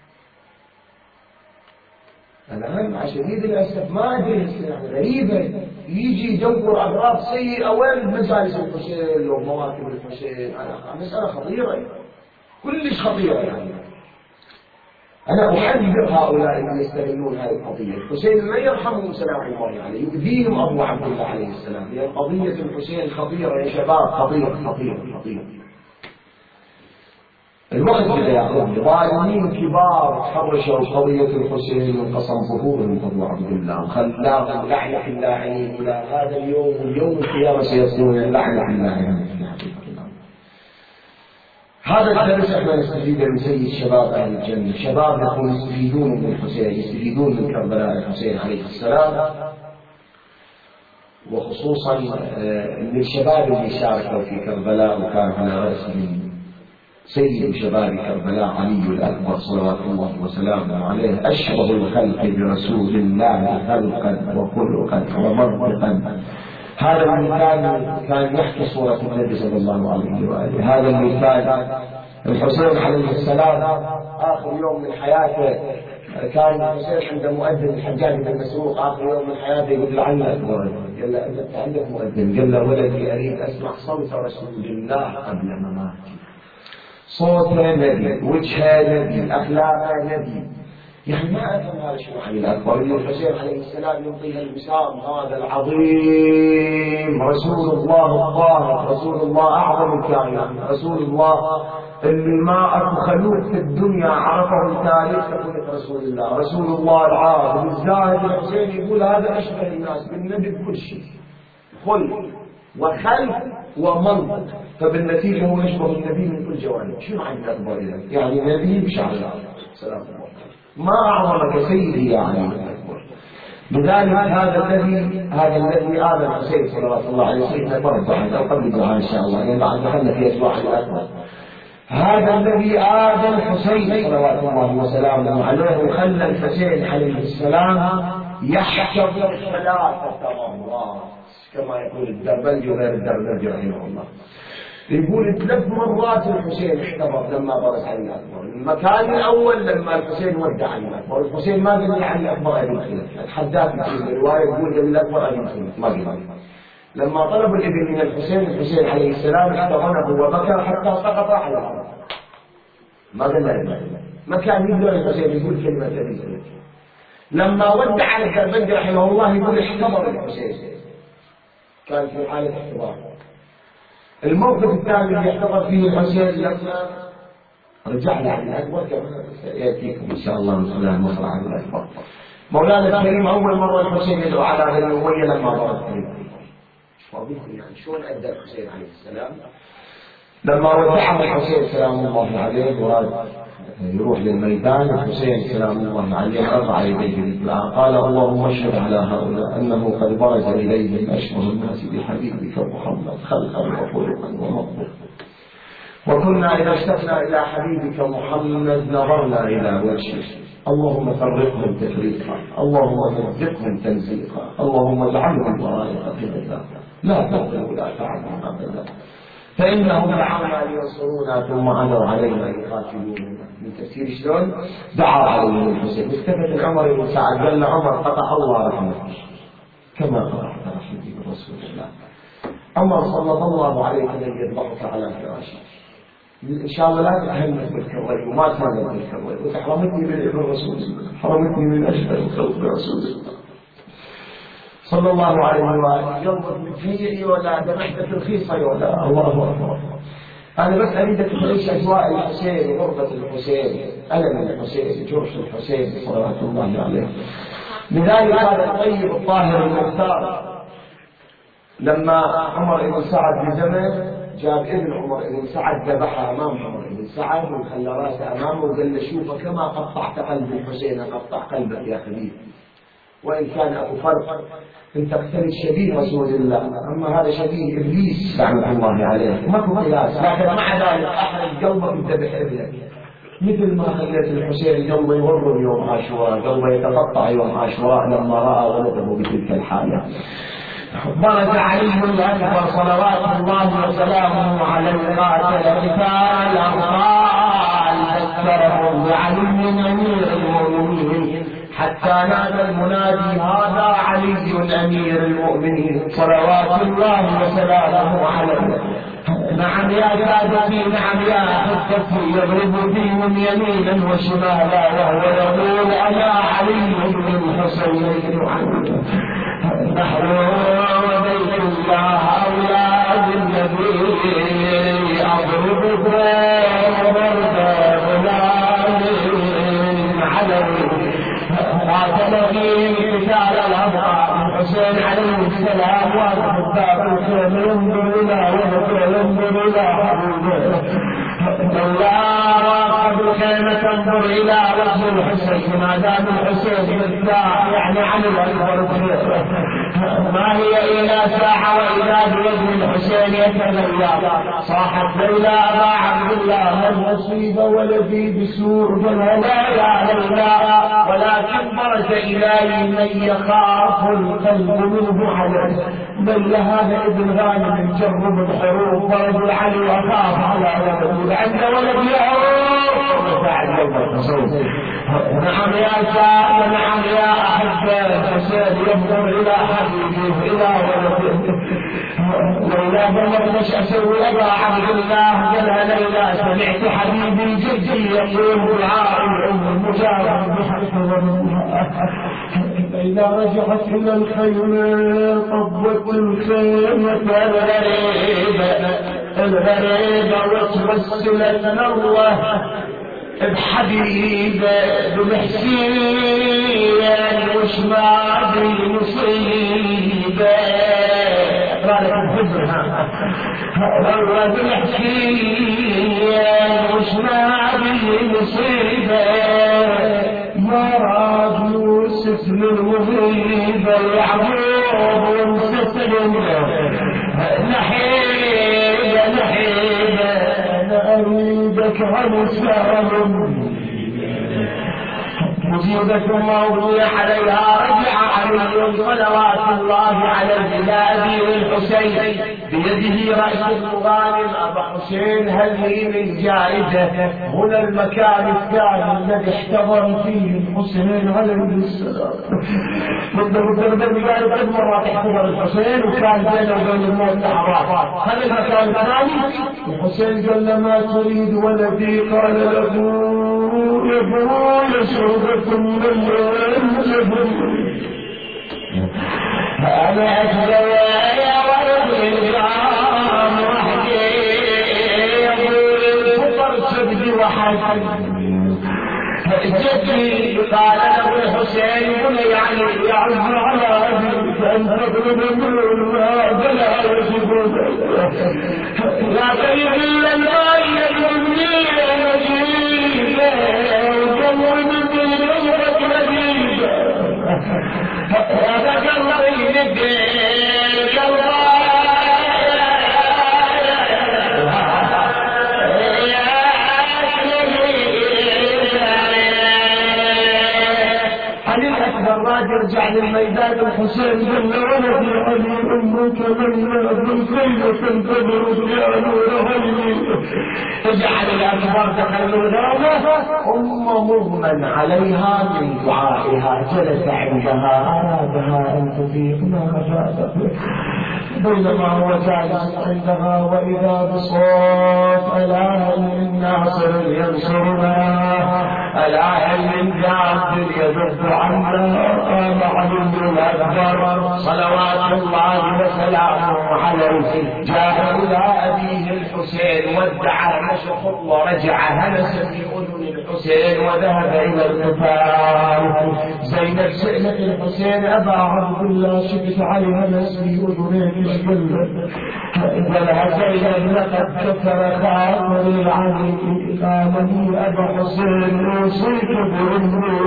الآن مع شديد الأسف ما أدري غريبة يجي يدور أغراض سيئة وين مجالس الحسين ومواكب الحسين. مسألة خطيرة كلش خطيرة يعني. أنا أحذر هؤلاء اللي يستغلون هذه القضية. الحسين ما يرحمهم سلام الله عليه، يؤذيهم أبو عبد الله عليه السلام، لأن قضية الحسين خطيرة يا شباب، خطيرة. الوقت كذا يأخذ ظالمين كبار تحرشوا قضية الحسين وانقسم ظهورهم أبو عبد الله وخلاهم لعنة اللاعنين إلى هذا اليوم، واليوم القيامة سيصلون لعنة اللاعنين في حقيقة الله. هذا الدرس احنا نستفيد من سيد شباب أهل الجنة، شباب يكونوا يستفيدون من الحسين، يستفيدون من كربلاء الحسين عليه السلام، وخصوصا من الشباب اللي شاركوا في كربلاء وكان على رأسهم سيد شباب كربلاء علي الأكبر صلوات الله وسلامه عليه، أشبه الخلق برسول الله خلقا وخلقا ومنطقا. هذا المثال كان يحكي صورة النبي صلى الله عليه وآله. هذا المثال الحسين عليه السلام آخر يوم من حياته كان الحسين عند مؤذن الحجاج بن مسروق آخر يوم من حياته يقول لعلي أكبر، قال له أنت عندك مؤذن؟ قال له ولدي أريد أسمع صوت رسول الله قبل مماتي. صوت نبي، وجه نبي، أخلاق نبي، يعني ما أفهم هذا شنو علي الأكبر اللي الحسين عليه السلام يعطيها الوسام هذا العظيم، رسول الله الطاهر، رسول الله أعظم الكائنات، رسول الله اللي ما أكو خلوق في الدنيا عرفه التاريخ كخلق رسول الله، رسول الله العاظم الزاهد. الحسين يقول هذا أشبه الناس بالنبي بكل شيء، خلق وخلق ومنطق، فبالنتيجة هو يشبه النبي من كل جوانب. شنو عن الأكبر إذا؟ يعني نبي بشعر سلام الله ما أعظمك سيدي يعني الأكبر. لذلك هذا الذي آذى الحسين صلوات الله عليه سيدنا برد أو قبل الدعاء إن شاء الله، لأن بعد دخلنا في أسواق الأكبر. هذا الذي آذى الحسين صلوات الله وسلامه عليه وخلى الحسين عليه السلام يحتضر 3 مرات كما يقول الدربلجي وغير الدربلجي رحمه الله. يقول 3 مرات الحسين احتضر لما برز علي الأكبر. المكان الأول لما الحسين ودع علي الأكبر، الحسين ما قال لي علي الأكبر أبي الخلافة، اتحداك في الرواية يقول قال الأكبر أبي الخلافة ما قال. لما طلبوا الإذن من الحسين عليه السلام احتضنه وبكى حتى سقط على الأرض، ما قال له ما كان يقدر الحسين يقول كلمة أبي. لما ودع على الدربلجي رحمه الله يقول احتضر الحسين، كان في حالة احتضار. الموقف الثاني اللي يحتضر فيه الحسين لما رجعنا على الأكبر كما يأتيكم إن شاء الله من خلال المصرع على الأكبر. مولانا الكريم أول مرة الحسين يدعو على بني أمية لما برد عليه. يعني شلون أدى الحسين عليه السلام لما ودعه الحسين سلام الله عليه وراد يروح للميدان. الحسين سلام الله عليه رفع يديه للدعاء قال اللهم اشهد على هؤلاء أنه قد برز إليهم أشبه الناس بحبيبك محمد خلقا وخلقا ومطلقا، وكنا إذا اشتقنا إلى حبيبك محمد نظرنا إلى وجهه. اللهم فرقهم تفريقا، اللهم مزقهم تمزيقا، اللهم اجعلهم ورائق قبلك لا تغفر لا تعلم أبدا، فإنهم دعونا لينصرونا ثم عدوا علينا يقاتلوننا. من تفسير شلون دعا عليهم الحسين. استفد عمر بن سعد قال عمر قطع الله رحمتك كما قطعت رحمتي برسول الله. عمر صلى الله عليه وسلم يذبحك على فراشك، إن شاء الله لا تهمك بالكريم وما تهمك بالكريم وتحرمتني من رسول الله، حرمتني من أشهر الخلق برسول الله صلى الله عليه وآله. ينظر من فيعي ولا ذبحت في الخيصة ولا الله أكبر. أنا بس أريدك تعيش أجواء الحسين وغربة الحسين، ألم الحسين، جرح الحسين صلوات الله عليه. لذلك هذا الطيب الطاهر المختار لما عمر بن سعد بزمن جاب ابن عمر بن سعد ذبحها أمام عمر بن سعد وخلى راسه أمامه وقال له شوف كما قطعت قلب الحسين قطع قلبك يا خليل. وإن كان أبو فرق أن تقترب شبيه رسول الله، أما هذا شبيه إبليس لعنة الله عليه، ما في قياس. لكن مع ذلك أحرق قلبك بذبح ابنك، مثل ما خليت الحسين قلبه يورم يوم عاشوراء، قلبه يتقطع يوم عاشوراء لما رأى ولده بتلك الحالة. برز علي الأكبر صلوات الله وسلامه على قاتل قتال الأبطال، ذكرهم بعلي أمير المؤمنين حتى نادى المنادي هذا علي أمير المؤمنين صلوات الله وسلامه عليه. نعم يا سادتي، نعم يا أحبتي، يضرب فيهم يمينا وشمالا وهو يقول أنا علي بن الحسين نحن وبيت الله أولاد النبي، أضربكم ضرب غلام علوي قاتل فيه قتال الأبطال الحسين عليه السلام، وأصحاب الخيم ينظر إلى وجهه ينظر إلى حبيبه، الله راقب الخيمة تنظر إلى وجه الحسين، ما دام الحسين مرتاح يعني على الأكبر خير، ما هي إلا ساعة وإذا بوجه الحسين يتغير. صاحت ليلى أبا عبد الله النصيب ولدي بسوء فلا يا ليلى، ولكن برز إلهي من يخاف القلب منه عليه. بل هذا ابن غانم جرب الحروب ورجل علي وخاف على ولده عند ولد يعروف بعد يوم الحصول. نعم يا سادة، نعم يا أحبة، الحسين ينظر إلى حبيبه إلى ولده. ليلى قالت ايش اسوي ابا عبد الله؟ قالها ليلى سمعت حبيبي جدي يقول دعاء الام المجاور بحق إذا رجعت إلى الخير طبت الخيمة الغريبة وتوسلت الله بحبيبه بمحسين وش ما بمصيبة قالت بحبها والله بمحسين وش ما بمصيبة يا رب يوسف للمغيبة يعقوب ومستسلم نحيبة نحيبة أنا أريدك عن سلام مصيبة موضوع عليها رجع علي صلوات الله عليه إلى أبي الحسين بيده رأس المغانم. أبا حسين هل هي من جائزة؟ هنا المكان الثاني الذي احتضر فيه الحسين عليه السلام. بالضبط قال قد مرة تحتضر الحسين وكان بينه وبين الموت لحظات. هذا المكان الثاني الحسين قال ما تريد ولدي؟ قال له يقول شوفكم من أنا أتبوى يا ولد الإسلام وحدي يقول الفطر سبدي وحدي جدي قال له الحسين يعني يعز على أبيك أن تطلب منه ما بلا يجب لا تيجي الماء يجبني نجيبه وجمع من نظرة نجيبه وتجمعي للدين يرجع للميدان الحسين جل ولدي علي أمك ليلى بالخيل تنتظر يا نور هيلي. اجعل الأكبر تخلوا ذلك مغمى عليها من دعائها جلس عندها أرادها أن تذيق ما أفادت. بينما هو جالس عندها وإذا بصوت ألا هل من ناصر ينصرنا؟ ألا هل من جاد يذب عنا؟ قام علي الأكبر صلوات الله وسلامه عليه جاء إلى أبيه الحسين ودعا مشخط ورجع هلس في أذن الحسين وذهب إلى القتال. زينب سئلت الحسين أبا عبد الله شفت علي هلس في أذنك قالها زينب لقد كثر خاطري العلي قال لي ابا حسين اوصيك بامي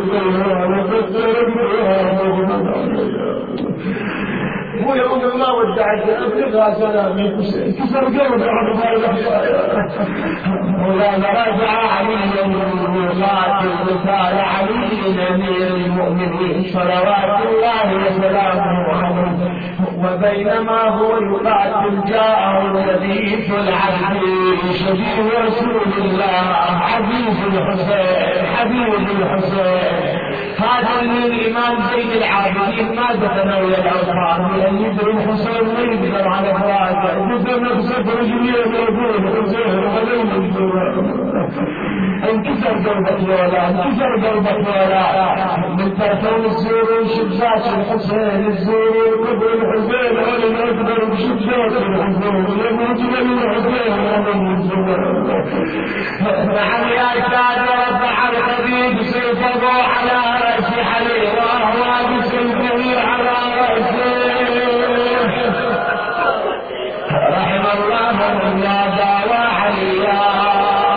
هو يقول ما ودعت ابلغها سلامي كسر قلبي وقال رجع علي يقاتل قتال علي امير المؤمنين صلوات الله وسلامه عليه. وبينما هو يقاتل جاءه الحديث العبد شبيه رسول الله حبيب الحسين حبيب الحسين. هذا الإمام زين العابدين ما تتناول الأوصار لأن يدري الحسين ما يقدر على فراغه يقدر نفسه برجليه ويقول حسين ولم انكسر قلبك ولا انكسر قلبك ولا من ترتون الزور شباك الحسين الزور قبل الحسين ولم يقدر بشباك الحسين ولم يجب الحسين ولم الزور. نعم يا سادة رفع الحبيب سيفه على رأس حليل وهو بسيفه على رأسه. رحم الله من نادى وعلياه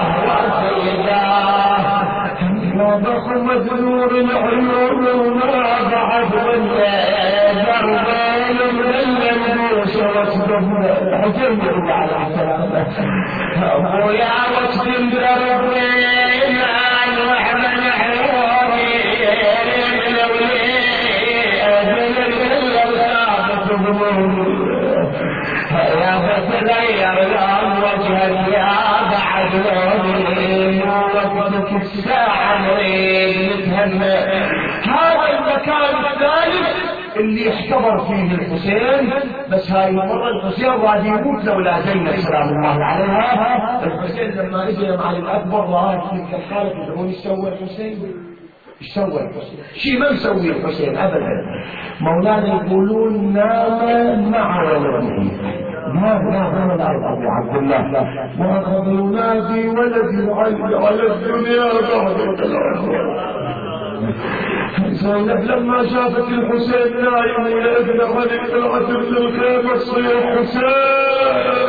ضخمت نور العيون وما بعد والدربان من المنبوس واسبه حسين يقول على السلامة ابويا واسبه دربين عن وحمن حيواني لولي اجل الارساب تبنوني يا فتغير الان وجهك يا بعد لوني وقتك الساعة نريد نتهنى. هذا المكان الثالث اللي اختبر فيه الحسين بس هاي المرة الحسين راضي يموت لولا زينب سلام الله عليها. الحسين لما اجى مع الأكبر رأى تلك الحالة يقولون ايش سوى الحسين؟ ايش سوى الحسين؟ شيء ما مسوي الحسين ابدا. مولانا يقولون نام مع ولده نام ابو عبد الله واخذ ينادي ولدي على الدنيا بعد زينب لما شافت الحسين نايم ولابن خليل طلعت من الخيمه تصيح حسين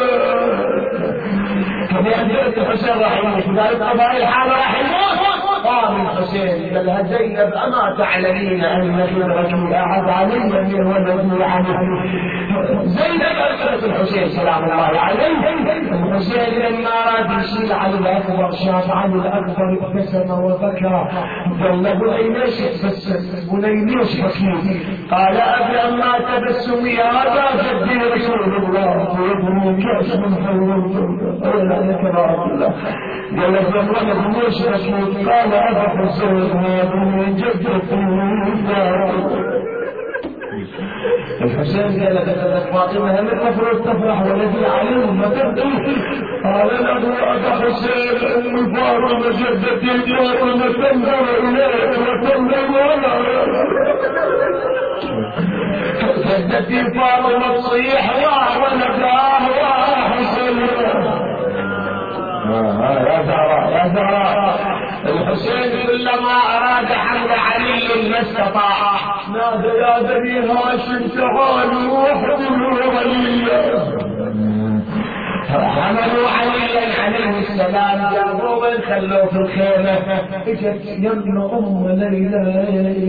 كان الحسين راح يموت قالت قضاء الحال راح يموت. قام الحسين قالها زينب اما تعلمين ان خيرك اعد علي من ولدي عنه. زينب ارسلت الحسين سلام الله عليه. الحسين لما اراد يشيل علي الاكبر شاف علي الاكبر ابتسم وبكى قال له بني ليش تبسم بني ليش بكيت؟ قال ابي اما تبسمي هذا جدي رسول الله وابني كاس من حلوته عليك بارك الله. قال له الولد ليش بكيت؟ قال ابا حسين هذا جدتي الحسين قال لك فاطمه هل المفروض تفرح ولدي عليه ما تبكي؟ قال له ابا حسين ام فاطمه جدتي فاطمه تنظر اليك وتنظر جدتي فاطمه تصيح ولداه وحسين يا زهراء. الحسين كلما اراد حمل علي ما استطاع نادى يا بني هاشم تعالوا واحضروا عليا. حملوا عليا عليه السلام جابوه خلوه في الخيمه. اجت يم ام ليلى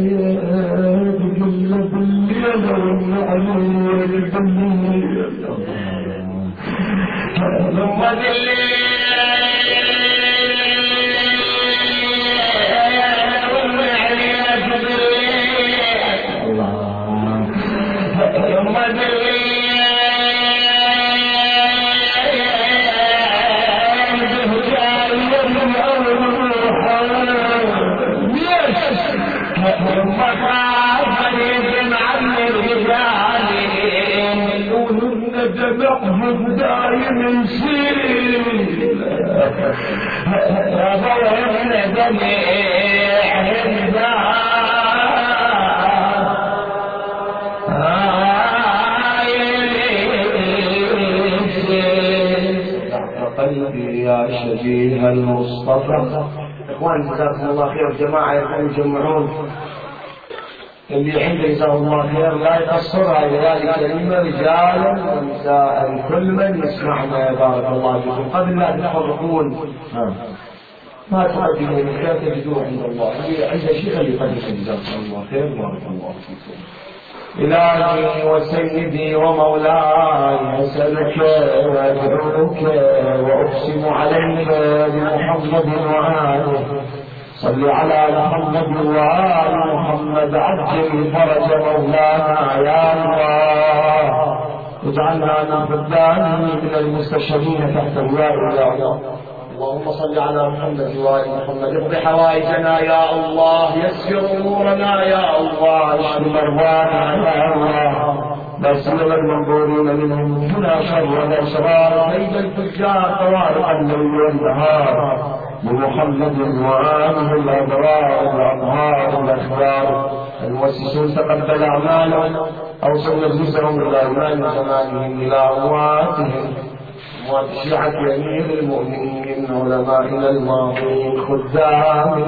بقلب الليل علي ثم بالليل دايم يسير رضونا جميع قلبي يا شبيه المصطفى. اخوان جزاكم الله خير جماعه يجمعون اللي عنده جزاه الله خير لا يقصرها ليالي كريمة رجالا ونساء كل من يسمعنا بارك الله فيكم قبل لا تتفرقون ما تقدموا من خير تجدوه عند الله عند شيء اللي يقدم جزاكم الله خير بارك الله فيكم. إلهي وسيدي ومولاي أسألك وأدعوك وأقسم عليك بمحمد وآله صل على محمد وآل محمد عجل فرج مولانا يا الله اجعلنا من خدامه من المستشهدين تحت اللواء يا الله. اللهم صل على محمد وآل محمد اقض حوائجنا يا الله يسر امورنا يا الله اشف مرضانا يا الله لا سيما المنظورين منهم هنا شر والاشرار كيد الفجار طوارق الليل والنهار بمحمد وآله الابرار الاطهار الاخيار المؤسسون تقبل اعمالهم اوصل نفسهم الى ايمان زمانهم الى امواتهم وشيعة أمير المؤمنين علمائنا الماضين خدام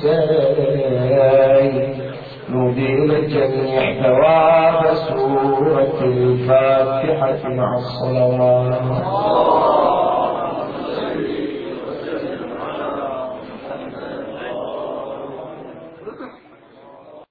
الحسين نودي للجميع ثواب سورة الفاتحة مع الصلوات.